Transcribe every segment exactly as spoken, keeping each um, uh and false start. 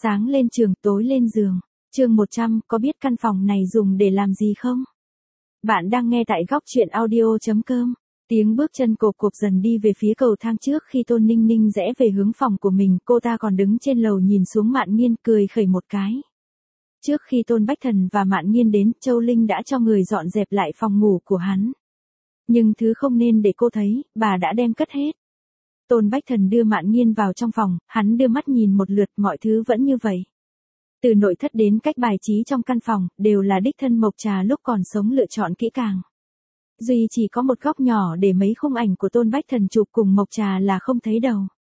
Sáng lên trường, tối lên giường. Chương một trăm, có biết căn phòng này dùng để làm gì không? Bạn đang nghe tại góc truyện audio chấm com. Tiếng bước chân cộp cộp dần đi về phía cầu thang trước khi Tôn Ninh Ninh rẽ về hướng phòng của mình, cô ta còn đứng trên lầu nhìn xuống Mạn Nghiên cười khẩy một cái. Trước khi Tôn Bách Thần và Mạn Nghiên đến, Châu Linh đã cho người dọn dẹp lại phòng ngủ của hắn. Nhưng thứ không nên để cô thấy, bà đã đem cất hết. Tôn Bách Thần đưa Mạn Nghiên vào trong phòng, hắn đưa mắt nhìn một lượt, mọi thứ vẫn như vậy. Từ nội thất đến cách bài trí trong căn phòng, đều là đích thân Mộc Trà lúc còn sống lựa chọn kỹ càng. Duy chỉ có một góc nhỏ để mấy khung ảnh của Tôn Bách Thần chụp cùng Mộc Trà là không thấy đầu.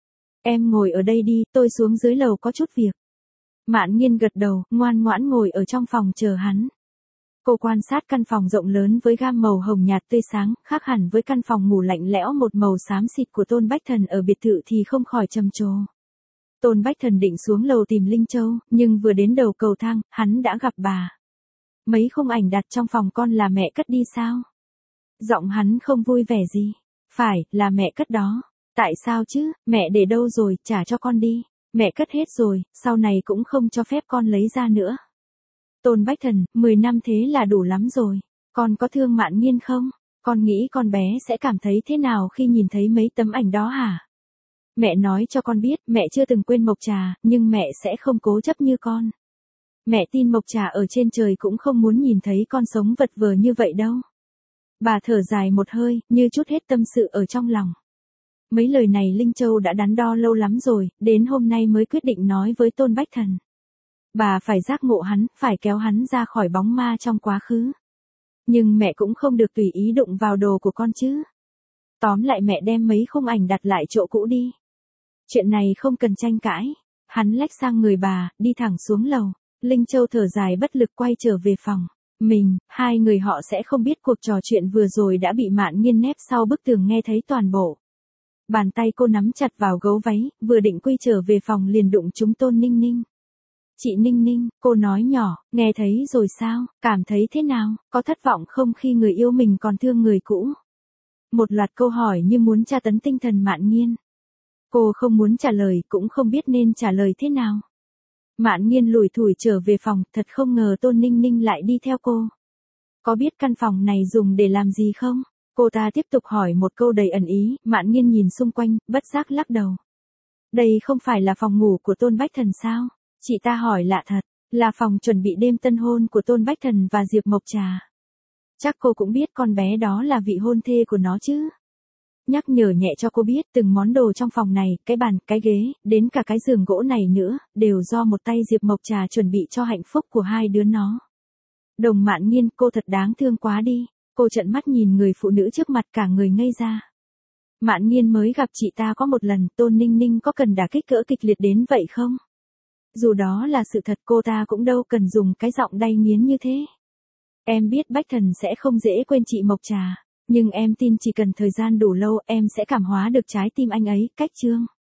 Em ngồi ở đây đi, tôi xuống dưới lầu có chút việc. Mạn Nghiên gật đầu, ngoan ngoãn ngồi ở trong phòng chờ hắn. Cô quan sát căn phòng rộng lớn với gam màu hồng nhạt tươi sáng, khác hẳn với căn phòng ngủ lạnh lẽo một màu xám xịt của Tôn Bách Thần ở biệt thự thì không khỏi trầm trồ. Tôn Bách Thần định xuống lầu tìm Linh Châu, nhưng vừa đến đầu cầu thang, hắn đã gặp bà. Mấy khung ảnh đặt trong phòng con là mẹ cất đi sao? Giọng hắn không vui vẻ gì. Phải, là mẹ cất đó. Tại sao chứ, mẹ để đâu rồi, trả cho con đi. Mẹ cất hết rồi, sau này cũng không cho phép con lấy ra nữa. Tôn Bách Thần, mười năm thế là đủ lắm rồi. Con có thương Mạn Nghiên không? Con nghĩ con bé sẽ cảm thấy thế nào khi nhìn thấy mấy tấm ảnh đó hả? Mẹ nói cho con biết, mẹ chưa từng quên Mộc Trà, nhưng mẹ sẽ không cố chấp như con. Mẹ tin Mộc Trà ở trên trời cũng không muốn nhìn thấy con sống vật vờ như vậy đâu. Bà thở dài một hơi, như chút hết tâm sự ở trong lòng. Mấy lời này Linh Châu đã đắn đo lâu lắm rồi, đến hôm nay mới quyết định nói với Tôn Bách Thần. Bà phải giác ngộ hắn, phải kéo hắn ra khỏi bóng ma trong quá khứ. Nhưng mẹ cũng không được tùy ý đụng vào đồ của con chứ. Tóm lại mẹ đem mấy khung ảnh đặt lại chỗ cũ đi. Chuyện này không cần tranh cãi. Hắn lách sang người bà, đi thẳng xuống lầu. Linh Châu thở dài bất lực quay trở về phòng. Mình, hai người họ sẽ không biết cuộc trò chuyện vừa rồi đã bị Mạn Nghiên nép sau bức tường nghe thấy toàn bộ. Bàn tay cô nắm chặt vào gấu váy, vừa định quy trở về phòng liền đụng trúng Tôn Ninh Ninh. Chị Ninh Ninh, cô nói nhỏ, nghe thấy rồi sao, cảm thấy thế nào, có thất vọng không khi người yêu mình còn thương người cũ? Một loạt câu hỏi như muốn tra tấn tinh thần Mạn Nghiên. Cô không muốn trả lời, cũng không biết nên trả lời thế nào. Mạn Nghiên lủi thủi trở về phòng, thật không ngờ Tôn Ninh Ninh lại đi theo cô. Có biết căn phòng này dùng để làm gì không? Cô ta tiếp tục hỏi một câu đầy ẩn ý, Mạn Nghiên nhìn xung quanh, bất giác lắc đầu. Đây không phải là phòng ngủ của Tôn Bách Thần sao? Chị ta hỏi lạ thật, là phòng chuẩn bị đêm tân hôn của Tôn Bách Thần và Diệp Mộc Trà. Chắc cô cũng biết con bé đó là vị hôn thê của nó chứ. Nhắc nhở nhẹ cho cô biết từng món đồ trong phòng này, cái bàn, cái ghế, đến cả cái giường gỗ này nữa, đều do một tay Diệp Mộc Trà chuẩn bị cho hạnh phúc của hai đứa nó. Đồng Mạn Nghiên, cô thật đáng thương quá đi. Cô trợn mắt nhìn người phụ nữ trước mặt cả người ngây ra. Mạn Nghiên mới gặp chị ta có một lần, Tôn Ninh Ninh có cần đả kích cỡ kịch liệt đến vậy không? Dù đó là sự thật cô ta cũng đâu cần dùng cái giọng đay nghiến như thế. Em biết Bách Thần sẽ không dễ quên chị Mộc Trà, nhưng em tin chỉ cần thời gian đủ lâu em sẽ cảm hóa được trái tim anh ấy, cách Trương.